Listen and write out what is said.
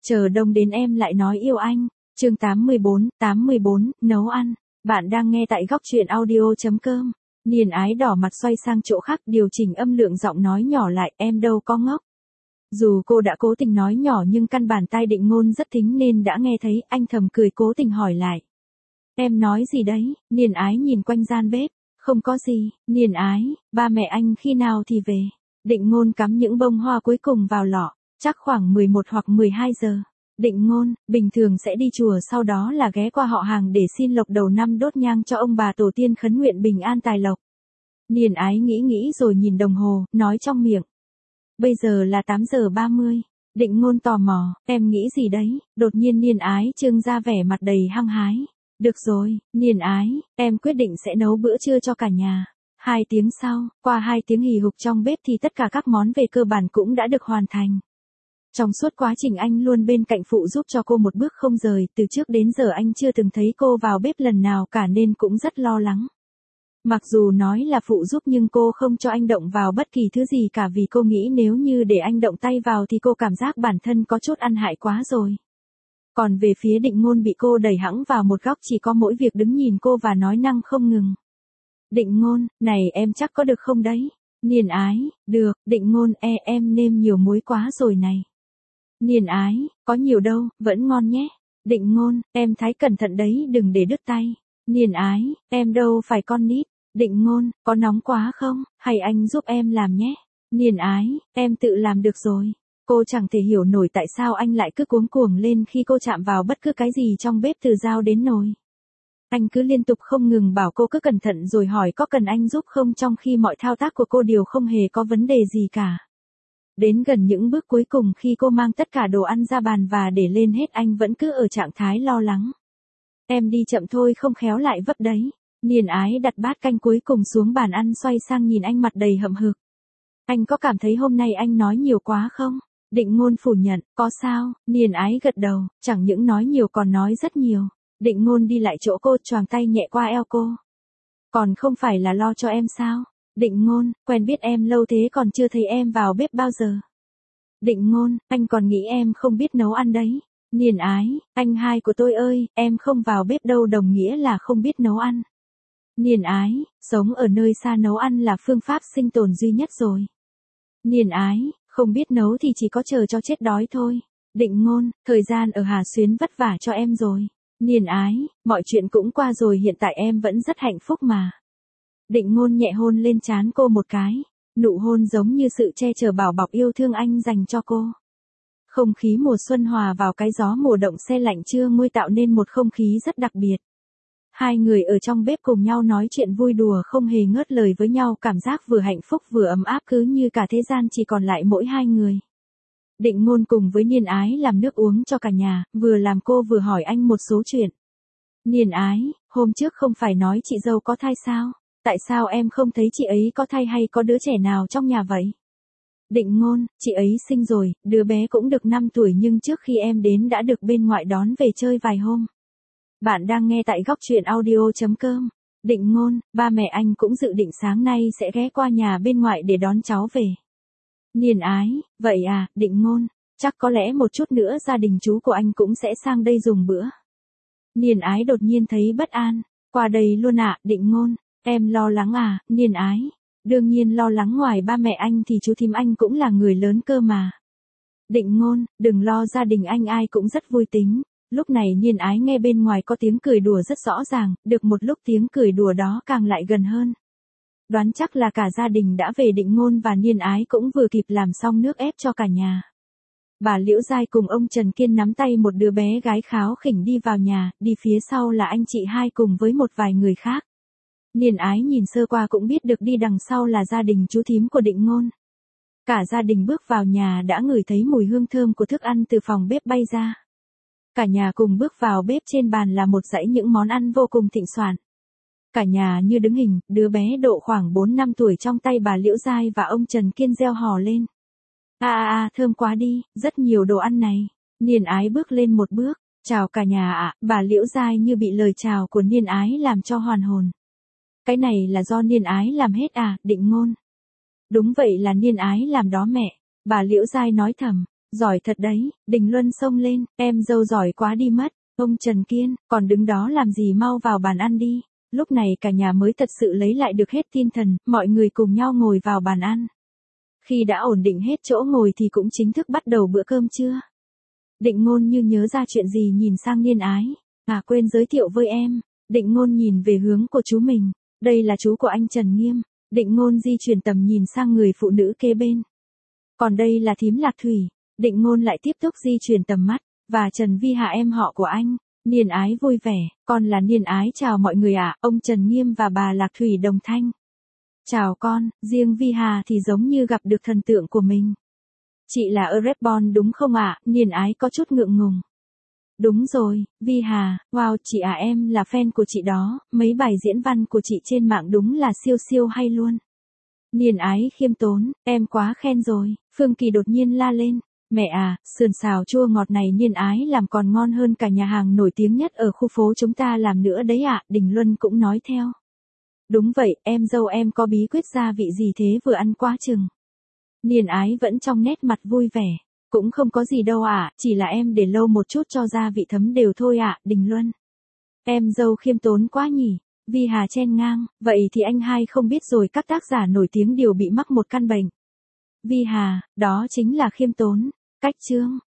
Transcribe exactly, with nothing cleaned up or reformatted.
Chờ đông đến em lại nói yêu anh. Chương tám mươi bốn, tám mươi bốn, nấu ăn. Bạn đang nghe tại góc truyện audio.com. Niên Ái đỏ mặt xoay sang chỗ khác, điều chỉnh âm lượng giọng nói nhỏ lại, em đâu có ngốc. Dù cô đã cố tình nói nhỏ nhưng căn bản tai Định Ngôn rất thính nên đã nghe thấy, anh thầm cười cố tình hỏi lại. Em nói gì đấy? Niên Ái nhìn quanh gian bếp. Không có gì. Niên Ái, ba mẹ anh khi nào thì về? Định Ngôn cắm những bông hoa cuối cùng vào lọ, chắc khoảng mười một hoặc mười hai giờ. Định Ngôn, bình thường sẽ đi chùa sau đó là ghé qua họ hàng để xin lộc đầu năm đốt nhang cho ông bà tổ tiên khấn nguyện bình an tài lộc. Niên Ái nghĩ nghĩ rồi nhìn đồng hồ, nói trong miệng. Bây giờ là tám giờ ba mươi. Định Ngôn tò mò, em nghĩ gì đấy? Đột nhiên Niên Ái trưng ra vẻ mặt đầy hăng hái. Được rồi, Niên Ái, em quyết định sẽ nấu bữa trưa cho cả nhà. Hai tiếng sau, qua hai tiếng hì hục trong bếp thì tất cả các món về cơ bản cũng đã được hoàn thành. Trong suốt quá trình anh luôn bên cạnh phụ giúp cho cô một bước không rời, từ trước đến giờ anh chưa từng thấy cô vào bếp lần nào cả nên cũng rất lo lắng. Mặc dù nói là phụ giúp nhưng cô không cho anh động vào bất kỳ thứ gì cả vì cô nghĩ nếu như để anh động tay vào thì cô cảm giác bản thân có chút ăn hại quá rồi. Còn về phía Định Ngôn bị cô đẩy hẵng vào một góc chỉ có mỗi việc đứng nhìn cô và nói năng không ngừng. Định Ngôn, này em chắc có được không đấy? Niên Ái, được. Định Ngôn, e em nêm nhiều muối quá rồi này. Niên Ái, có nhiều đâu, vẫn ngon nhé. Định Ngôn, em thái cẩn thận đấy đừng để đứt tay. Niên Ái, em đâu phải con nít. Định Ngôn, có nóng quá không, hay anh giúp em làm nhé. Niên Ái, em tự làm được rồi. Cô chẳng thể hiểu nổi tại sao anh lại cứ cuống cuồng lên khi cô chạm vào bất cứ cái gì trong bếp từ dao đến nồi. Anh cứ liên tục không ngừng bảo cô cứ cẩn thận rồi hỏi có cần anh giúp không trong khi mọi thao tác của cô đều không hề có vấn đề gì cả. Đến gần những bước cuối cùng khi cô mang tất cả đồ ăn ra bàn và để lên hết anh vẫn cứ ở trạng thái lo lắng. Em đi chậm thôi không khéo lại vấp đấy. Niên Ái đặt bát canh cuối cùng xuống bàn ăn xoay sang nhìn anh mặt đầy hậm hực. Anh có cảm thấy hôm nay anh nói nhiều quá không? Định Ngôn phủ nhận, có sao? Niên Ái gật đầu, chẳng những nói nhiều còn nói rất nhiều. Định Ngôn đi lại chỗ cô choàng tay nhẹ qua eo cô. Còn không phải là lo cho em sao? Định Ngôn, quen biết em lâu thế còn chưa thấy em vào bếp bao giờ. Định Ngôn, anh còn nghĩ em không biết nấu ăn đấy. Niên Ái, anh hai của tôi ơi, em không vào bếp đâu đồng nghĩa là không biết nấu ăn. Niên Ái, sống ở nơi xa nấu ăn là phương pháp sinh tồn duy nhất rồi. Niên Ái, không biết nấu thì chỉ có chờ cho chết đói thôi. Định Ngôn, thời gian ở Hà Xuyến vất vả cho em rồi. Niên Ái, mọi chuyện cũng qua rồi hiện tại em vẫn rất hạnh phúc mà. Định Ngôn nhẹ hôn lên trán cô một cái. Nụ hôn giống như sự che chở bảo bọc yêu thương anh dành cho cô. Không khí mùa xuân hòa vào cái gió mùa động se lạnh trưa nguôi tạo nên một không khí rất đặc biệt. Hai người ở trong bếp cùng nhau nói chuyện vui đùa không hề ngớt lời với nhau cảm giác vừa hạnh phúc vừa ấm áp cứ như cả thế gian chỉ còn lại mỗi hai người. Định Ngôn cùng với Niên Ái làm nước uống cho cả nhà, vừa làm cô vừa hỏi anh một số chuyện. Niên Ái, hôm trước không phải nói chị dâu có thai sao? Tại sao em không thấy chị ấy có thai hay có đứa trẻ nào trong nhà vậy? Định Ngôn, chị ấy sinh rồi, đứa bé cũng được năm tuổi nhưng trước khi em đến đã được bên ngoại đón về chơi vài hôm. Bạn đang nghe tại góc truyện audio.com. Định Ngôn, ba mẹ anh cũng dự định sáng nay sẽ ghé qua nhà bên ngoại để đón cháu về. Niên Ái, vậy à, Định Ngôn, chắc có lẽ một chút nữa gia đình chú của anh cũng sẽ sang đây dùng bữa. Niên Ái đột nhiên thấy bất an, qua đây luôn ạ, à, Định Ngôn, em lo lắng à, Niên Ái, đương nhiên lo lắng ngoài ba mẹ anh thì chú thím anh cũng là người lớn cơ mà. Định Ngôn, đừng lo gia đình anh ai cũng rất vui tính. Lúc này Niên Ái nghe bên ngoài có tiếng cười đùa rất rõ ràng, được một lúc tiếng cười đùa đó càng lại gần hơn. Đoán chắc là cả gia đình đã về. Định Ngôn và Niên Ái cũng vừa kịp làm xong nước ép cho cả nhà. Bà Liễu Giai cùng ông Trần Kiên nắm tay một đứa bé gái kháo khỉnh đi vào nhà, đi phía sau là anh chị hai cùng với một vài người khác. Niên Ái nhìn sơ qua cũng biết được đi đằng sau là gia đình chú thím của Định Ngôn. Cả gia đình bước vào nhà đã ngửi thấy mùi hương thơm của thức ăn từ phòng bếp bay ra. Cả nhà cùng bước vào bếp trên bàn là một dãy những món ăn vô cùng thịnh soạn. Cả nhà như đứng hình, đứa bé độ khoảng bốn năm tuổi trong tay bà Liễu Giai và ông Trần Kiên reo hò lên. À à à, thơm quá đi, rất nhiều đồ ăn này. Niên Ái bước lên một bước, chào cả nhà ạ, bà Liễu Giai như bị lời chào của Niên Ái làm cho hoàn hồn. Cái này là do Niên Ái làm hết à, Định Ngôn? Đúng vậy là Niên Ái làm đó mẹ, bà Liễu Giai nói thầm. Giỏi thật đấy, Đình Luân xông lên, em dâu giỏi quá đi mất. Ông Trần Kiên, còn đứng đó làm gì, mau vào bàn ăn đi. Lúc này cả nhà mới thật sự lấy lại được hết tinh thần, mọi người cùng nhau ngồi vào bàn ăn. Khi đã ổn định hết chỗ ngồi thì cũng chính thức bắt đầu bữa cơm trưa. Định Ngôn như nhớ ra chuyện gì nhìn sang Niên Ái. À quên giới thiệu với em. Định Ngôn nhìn về hướng của chú mình. Đây là chú của anh Trần Nghiêm. Định Ngôn di chuyển tầm nhìn sang người phụ nữ kế bên. Còn đây là thím Lạc Thủy. Định Ngôn lại tiếp tục di chuyển tầm mắt. Và Trần Vi Hà em họ của anh. Niên Ái vui vẻ. Con là Niên Ái, chào mọi người ạ. Ông Trần Nghiêm và bà Lạc Thủy đồng thanh. Chào con, riêng Vi Hà thì giống như gặp được thần tượng của mình. Chị là Erebon đúng không ạ? Niên Ái có chút ngượng ngùng. Đúng rồi, Vi Hà, wow, chị à, em là fan của chị đó, mấy bài diễn văn của chị trên mạng đúng là siêu siêu hay luôn. Niên Ái khiêm tốn, em quá khen rồi. Phương Kỳ đột nhiên la lên. Mẹ à, sườn xào chua ngọt này Niên Ái làm còn ngon hơn cả nhà hàng nổi tiếng nhất ở khu phố chúng ta làm nữa đấy ạ. Đình Luân cũng nói theo. Đúng vậy, em dâu em có bí quyết gia vị gì thế vừa ăn quá chừng. Niên Ái vẫn trong nét mặt vui vẻ. Cũng không có gì đâu ạ, chỉ là em để lâu một chút cho gia vị thấm đều thôi ạ. Đình Luân. Em dâu khiêm tốn quá nhỉ. Vi Hà chen ngang, vậy thì anh hai không biết rồi, các tác giả nổi tiếng đều bị mắc một căn bệnh. Vi Hà, đó chính là khiêm tốn. Cách chương.